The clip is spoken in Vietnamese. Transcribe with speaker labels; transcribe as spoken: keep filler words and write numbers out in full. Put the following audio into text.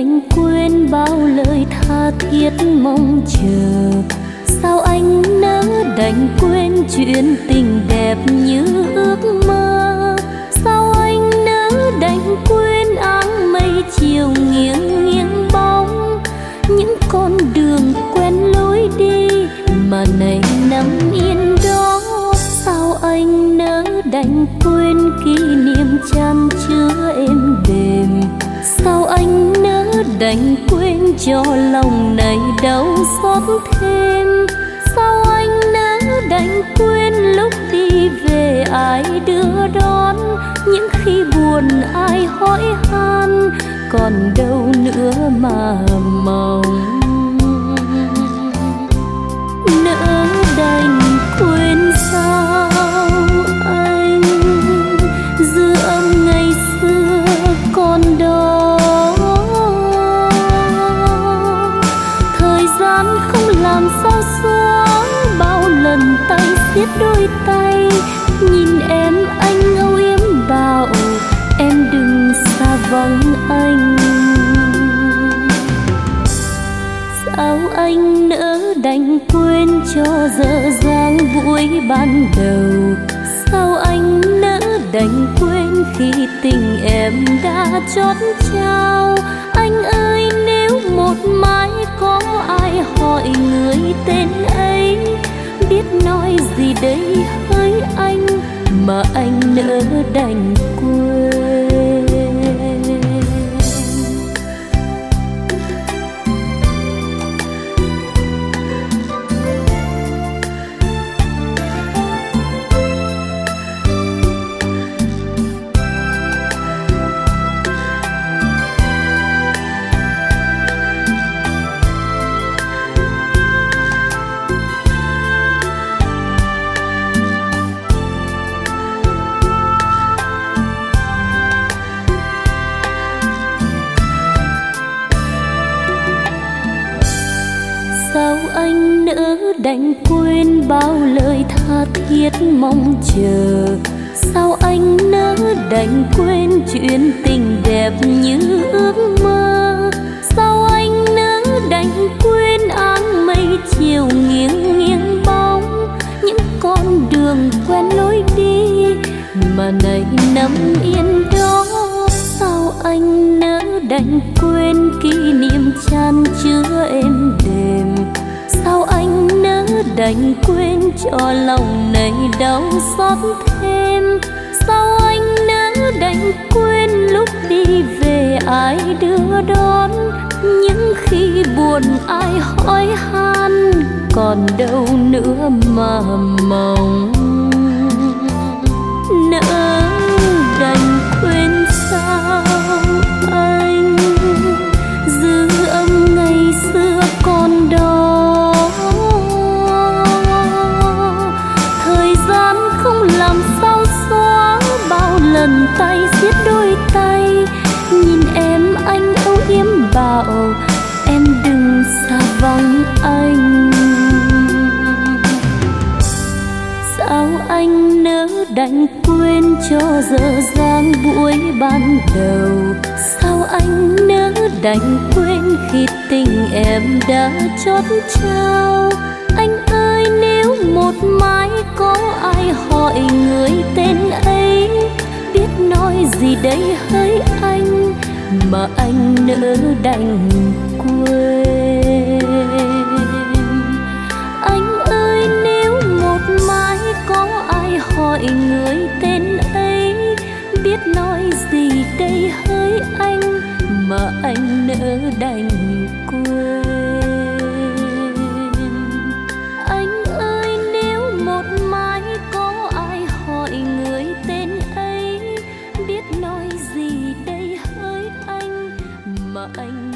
Speaker 1: đành quên bao lời tha thiết mong chờ? Sao anh nỡ đành quên chuyện tình đẹp như ước mơ? Sao anh nỡ đành quên áng mây chiều nghiêng nghiêng bóng những con đường quen lối đi mà nay nằm yên đó? Sao anh nỡ đành quên kỷ niệm chan chứa êm đềm? Sao anh nỡ đành quên cho lòng này đau xót thêm? Sao anh nỡ đành quên lúc đi về ai đưa đón? Những khi buồn ai hỏi han, còn đâu nữa mà mong? Nỡ đành quên sao anh dư âm ngày xưa còn đó? Thời gian không làm sao xóa bao lần tay siết đôi tay. Nhìn em anh âu yếm bảo em đừng xa vắng anh. Sao anh nỡ đành quên cho dở dang buổi ban đầu? Sao anh nỡ đành quên khi tình em đã chót trao? Anh ơi nếu một mai có ai hỏi người tên ấy, biết nói gì đây hỡi anh mà anh nỡ đành quên? Sao anh nỡ đành quên bao lời tha thiết mong chờ? Sao anh nỡ đành quên chuyện tình đẹp như ước mơ? Sao anh nỡ đành quên áng mây chiều nghiêng nghiêng bóng những con đường quen lối đi mà nay nằm yên đó? Sao anh nỡ đành quên kỷ niệm chan chứa êm đềm? Sao anh nỡ đành quên cho lòng này đau xót thêm? Sao anh nỡ đành quên lúc đi về ai đưa đón? Những khi buồn ai hỏi han, còn đâu nữa mà mong? Nỡ đành quên sao anh dư âm ngày xưa còn đó? Thời gian không làm sao xóa bao lần tay siết đôi tay. Nhìn em anh âu yếm bảo em đừng xa vắng anh. Sao anh nỡ đành quên cho dở dang buổi ban đầu? Sao anh nỡ đành quên khi tình em đã chót trao? Anh ơi nếu một mai có ai hỏi người tên ấy, biết nói gì đây hỡi anh mà anh nỡ đành quên? Anh ơi nếu một mai có ai hỏi người tên ấy, biết nói gì đây hỡi anh mà anh nỡ đành quên? Anh ơi nếu một mai có ai hỏi người tên ấy, biết nói gì đây hỡi anh mà anh